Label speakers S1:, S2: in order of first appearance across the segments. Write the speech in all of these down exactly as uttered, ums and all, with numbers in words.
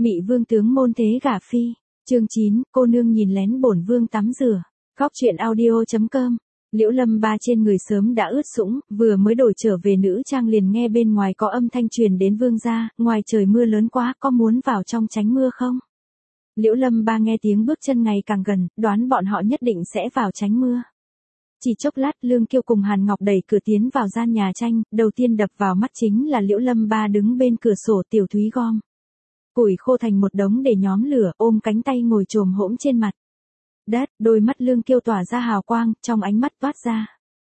S1: Mị vương tướng môn thế gả phi. Chương chín, cô nương nhìn lén bổn vương tắm rửa. Góc truyện audio chấm com. Liễu Lâm Ba trên người sớm đã ướt sũng, vừa mới đổi trở về nữ trang liền nghe bên ngoài có âm thanh truyền đến vương gia, ngoài trời mưa lớn quá, có muốn vào trong tránh mưa không? Liễu Lâm Ba nghe tiếng bước chân ngày càng gần, đoán bọn họ nhất định sẽ vào tránh mưa. Chỉ chốc lát, Lương Kiêu cùng Hàn Ngọc đẩy cửa tiến vào gian nhà tranh, đầu tiên đập vào mắt chính là Liễu Lâm Ba đứng bên cửa sổ, Tiểu Thúy gom củi khô thành một đống để nhóm lửa, ôm cánh tay ngồi chồm hỗn trên mặt đất, đôi mắt Lương Kiêu tỏa ra hào quang, trong ánh mắt toát ra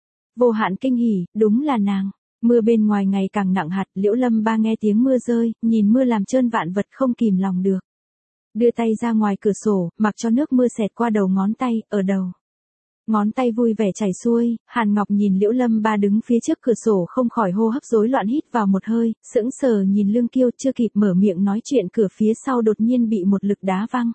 S1: vô hạn kinh hỉ, đúng là nàng. Mưa bên ngoài ngày càng nặng hạt, Liễu Lâm Ba nghe tiếng mưa rơi, nhìn mưa làm trơn vạn vật không kìm lòng được. Đưa tay ra ngoài cửa sổ, mặc cho nước mưa xẹt qua đầu ngón tay, ở đầu ngón tay vui vẻ chảy xuôi. Hàn Ngọc nhìn Liễu Lâm Ba đứng phía trước cửa sổ không khỏi hô hấp rối loạn, hít vào một hơi, sững sờ nhìn Lương Kiêu, chưa kịp mở miệng nói chuyện, cửa phía sau đột nhiên bị một lực đá văng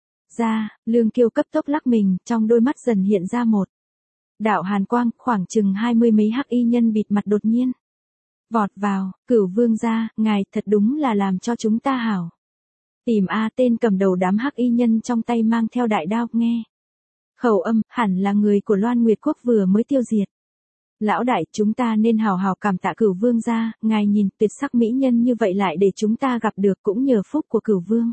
S1: ra. Lương Kiêu cấp tốc lắc mình, trong đôi mắt dần hiện ra một đạo hàn quang, khoảng chừng hai mươi mấy hắc y nhân bịt mặt đột nhiên vọt vào. Cửu vương gia, ngài thật đúng là làm cho chúng ta hảo tìm a. Tên cầm đầu đám hắc y nhân trong tay mang theo đại đao, nghe khẩu âm, hẳn là người của Loan Nguyệt Quốc vừa mới tiêu diệt. Lão đại, chúng ta nên hào hào cảm tạ Cửu vương gia, ngài nhìn tuyệt sắc mỹ nhân như vậy lại để chúng ta gặp được, cũng nhờ phúc của Cửu vương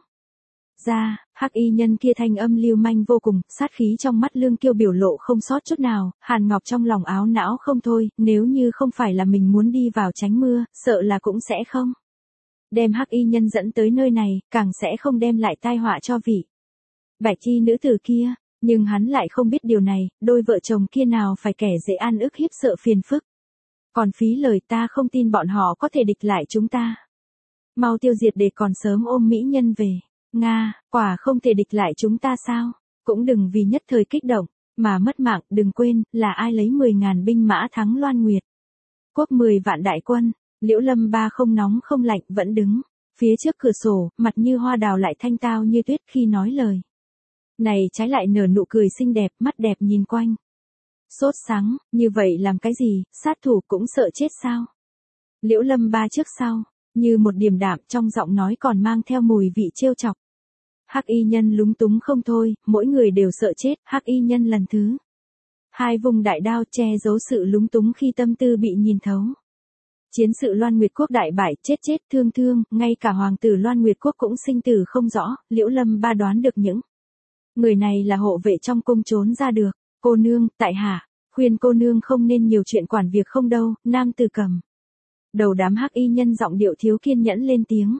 S1: gia. Hắc y nhân kia thanh âm lưu manh vô cùng, sát khí trong mắt Lương Kiêu biểu lộ không sót chút nào. Hàn Ngọc trong lòng áo não không thôi, nếu như không phải là mình muốn đi vào tránh mưa, sợ là cũng sẽ không đem hắc y nhân dẫn tới nơi này, càng sẽ không đem lại tai họa cho vị bạch chi nữ tử kia. Nhưng hắn lại không biết điều này, đôi vợ chồng kia nào phải kẻ dễ ăn ức hiếp sợ phiền phức. Còn phí lời, ta không tin bọn họ có thể địch lại chúng ta. Mau tiêu diệt để còn sớm ôm mỹ nhân về. Nga, quả không thể địch lại chúng ta sao? Cũng đừng vì nhất thời kích động mà mất mạng, đừng quên, là ai lấy mười ngàn binh mã thắng Loan Nguyệt Quốc mười vạn đại quân. Liễu Lâm Ba không nóng không lạnh, vẫn đứng phía trước cửa sổ, mặt như hoa đào lại thanh tao như tuyết, khi nói lời này trái lại nở nụ cười xinh đẹp, mắt đẹp nhìn quanh sốt sắng. Như vậy làm cái gì, sát thủ cũng sợ chết sao? Liễu Lâm Ba trước sau như một điềm đạm, trong giọng nói còn mang theo mùi vị trêu chọc. Hắc y nhân lúng túng không thôi, mỗi người đều sợ chết. Hắc y nhân lần thứ hai vùng đại đao che giấu sự lúng túng khi tâm tư bị nhìn thấu. Chiến sự Loan Nguyệt Quốc đại bại, chết chết thương thương, ngay cả hoàng tử Loan Nguyệt Quốc cũng sinh tử không rõ. Liễu Lâm Ba đoán được những người này là hộ vệ trong cung trốn ra được. Cô nương, tại hạ khuyên cô nương không nên nhiều chuyện quản việc không đâu. Nam tử cầm đầu đám hắc y nhân giọng điệu thiếu kiên nhẫn lên tiếng.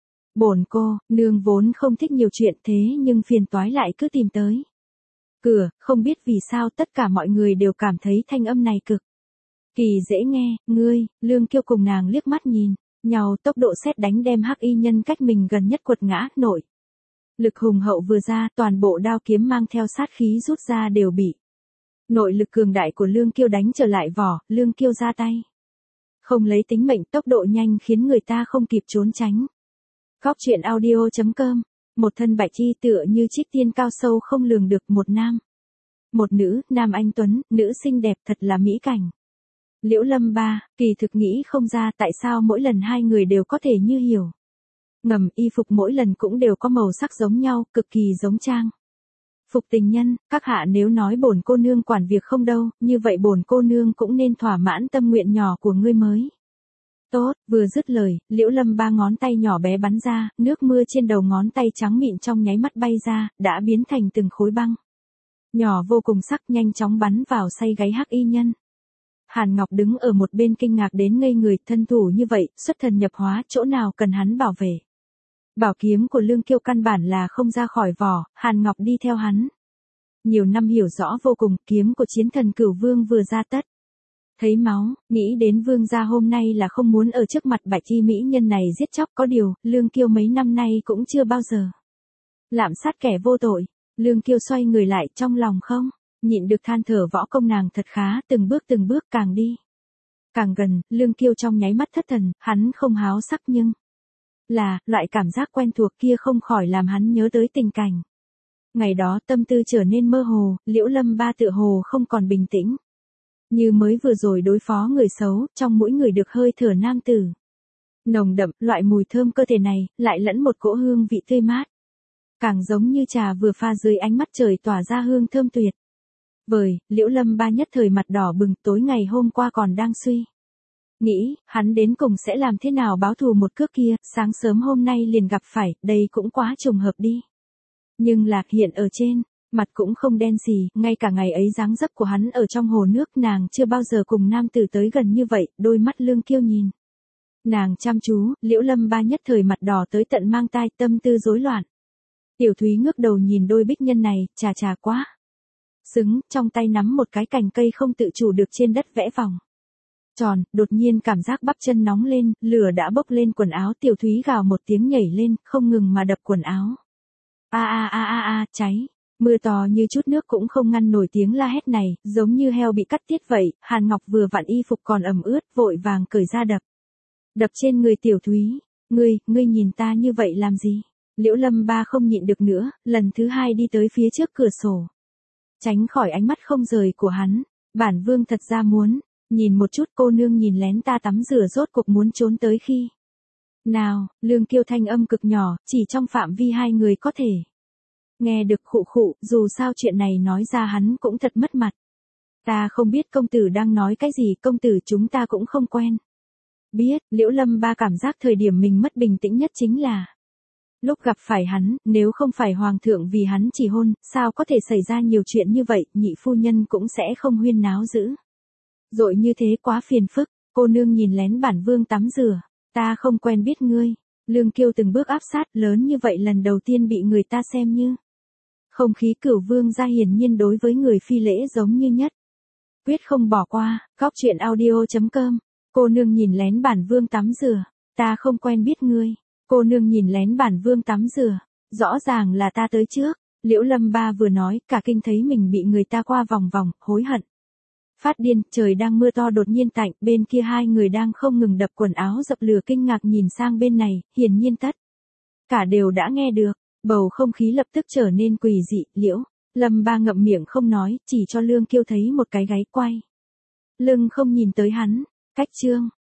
S1: Bổn cô nương vốn không thích nhiều chuyện, thế nhưng phiền toái lại cứ tìm tới cửa. Không biết vì sao tất cả mọi người đều cảm thấy thanh âm này cực kỳ dễ nghe. Ngươi, Lương Kiêu cùng nàng liếc mắt nhìn nhau, tốc độ sét đánh đem hắc y nhân cách mình gần nhất quật ngã. Nội lực hùng hậu vừa ra, toàn bộ đao kiếm mang theo sát khí rút ra đều bị nội lực cường đại của Lương Kiêu đánh trở lại vỏ. Lương Kiêu ra tay không lấy tính mệnh, tốc độ nhanh khiến người ta không kịp trốn tránh. Góc truyện audio chấm com. Một thân bạch chi tựa như trích tiên cao sâu không lường được, một nam một nữ, nam anh tuấn, nữ xinh đẹp, thật là mỹ cảnh. Liễu Lâm Ba kỳ thực nghĩ không ra tại sao mỗi lần hai người đều có thể như hiểu ngầm, y phục mỗi lần cũng đều có màu sắc giống nhau, cực kỳ giống trang phục tình nhân. Các hạ nếu nói bổn cô nương quản việc không đâu, như vậy bổn cô nương cũng nên thỏa mãn tâm nguyện nhỏ của ngươi mới tốt. Vừa dứt lời, Liễu Lâm Ba ngón tay nhỏ bé bắn ra, nước mưa trên đầu ngón tay trắng mịn trong nháy mắt bay ra, đã biến thành từng khối băng nhỏ vô cùng sắc, nhanh chóng bắn vào say gáy hắc y nhân. Hàn Ngọc đứng ở một bên kinh ngạc đến ngây người, thân thủ như vậy, xuất thần nhập hóa, chỗ nào cần hắn bảo vệ. Bảo kiếm của Lương Kiêu căn bản là không ra khỏi vỏ. Hàn Ngọc đi theo hắn nhiều năm hiểu rõ vô cùng, kiếm của chiến thần Cửu vương vừa ra tất thấy máu, nghĩ đến vương gia hôm nay là không muốn ở trước mặt bạch chi mỹ nhân này giết chóc. Có điều, Lương Kiêu mấy năm nay cũng chưa bao giờ lạm sát kẻ vô tội. Lương Kiêu xoay người lại, trong lòng không nhịn được than thở, võ công nàng thật khá, từng bước từng bước càng đi càng gần. Lương Kiêu trong nháy mắt thất thần, hắn không háo sắc nhưng là, loại cảm giác quen thuộc kia không khỏi làm hắn nhớ tới tình cảnh ngày đó, tâm tư trở nên mơ hồ. Liễu Lâm Ba tựa hồ không còn bình tĩnh như mới vừa rồi đối phó người xấu, trong mỗi người được hơi thở nam tử Nồng đậm, loại mùi thơm cơ thể này, lại lẫn một cỗ hương vị tươi mát. Càng giống như trà vừa pha dưới ánh mắt trời tỏa ra hương thơm tuyệt vời. Liễu Lâm Ba nhất thời mặt đỏ bừng, tối ngày hôm qua còn đang suy nghĩ, hắn đến cùng sẽ làm thế nào báo thù một cước kia, sáng sớm hôm nay liền gặp phải, đây cũng quá trùng hợp đi. Nhưng Lạc Hiện ở trên, mặt cũng không đen xì, ngay cả ngày ấy dáng dấp của hắn ở trong hồ nước, nàng chưa bao giờ cùng nam tử tới gần như vậy, đôi mắt lương kiêu nhìn nàng chăm chú. Liễu Lâm Ba nhất thời mặt đỏ tới tận mang tai, tâm tư rối loạn. Tiểu Thúy ngước đầu nhìn đôi bích nhân này, chà chà quá xứng, trong tay nắm một cái cành cây không tự chủ được trên đất vẽ vòng tròn, đột nhiên cảm giác bắp chân nóng lên, lửa đã bốc lên quần áo. Tiểu Thúy gào một tiếng nhảy lên, không ngừng mà đập quần áo. A a a a a, cháy. Mưa to như chút nước cũng không ngăn nổi tiếng la hét này, giống như heo bị cắt tiết vậy. Hàn Ngọc vừa vặn y phục còn ẩm ướt, vội vàng cởi ra đập. Đập trên người Tiểu Thúy. Ngươi, ngươi nhìn ta như vậy làm gì? Liễu Lâm Ba không nhịn được nữa, lần thứ hai đi tới phía trước cửa sổ. Tránh khỏi ánh mắt không rời của hắn. Bản vương thật ra muốn nhìn một chút cô nương nhìn lén ta tắm rửa rốt cuộc muốn trốn tới khi nào. Lương Kiêu thanh âm cực nhỏ, chỉ trong phạm vi hai người có thể nghe được. Khụ khụ, dù sao chuyện này nói ra hắn cũng thật mất mặt. Ta không biết công tử đang nói cái gì, công tử chúng ta cũng không quen biết. Liễu Lâm Ba cảm giác thời điểm mình mất bình tĩnh nhất chính là lúc gặp phải hắn, nếu không phải hoàng thượng vì hắn chỉ hôn, sao có thể xảy ra nhiều chuyện như vậy, nhị phu nhân cũng sẽ không huyên náo dữ dội như thế, quá phiền phức. Cô nương nhìn lén bản vương tắm rửa, ta không quen biết ngươi. Lương Kiêu từng bước áp sát, lớn như vậy lần đầu tiên bị người ta xem như không khí cửu vương gia, hiển nhiên đối với người phi lễ giống như nhất quyết không bỏ qua. Góc truyện audio chấm com. Cô nương nhìn lén bản vương tắm rửa, ta không quen biết ngươi. Cô nương nhìn lén bản vương tắm rửa, rõ ràng là ta tới trước. Liễu Lâm Ba vừa nói, cả kinh thấy mình bị người ta qua vòng vòng, hối hận phát điên. Trời đang mưa to đột nhiên tạnh, bên kia hai người đang không ngừng đập quần áo dập lửa kinh ngạc nhìn sang bên này, hiển nhiên tất cả đều đã nghe được. Bầu không khí lập tức trở nên quỷ dị. Liễu Lâm Ba ngậm miệng không nói, chỉ cho Lương Kiêu thấy một cái gáy quay lưng không nhìn tới hắn. Cách chương